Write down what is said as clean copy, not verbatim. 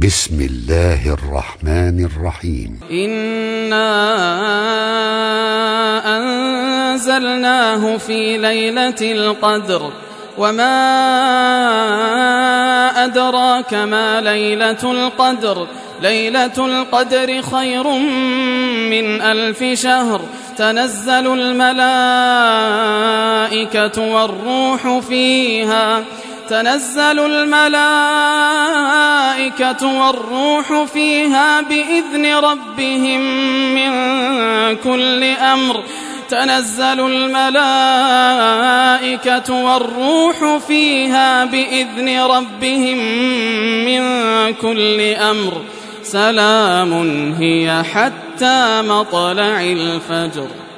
بسم الله الرحمن الرحيم. إنا أنزلناه في ليلة القدر وما أدراك ما ليلة القدر. ليلة القدر خير من 1000 شهر. تنزل الملائكة والروح فيها بإذن ربهم من كل أمر. تنزل الملائكة والروح فيها بإذن ربهم من كل أمر. سلام هي حتى مطلع الفجر.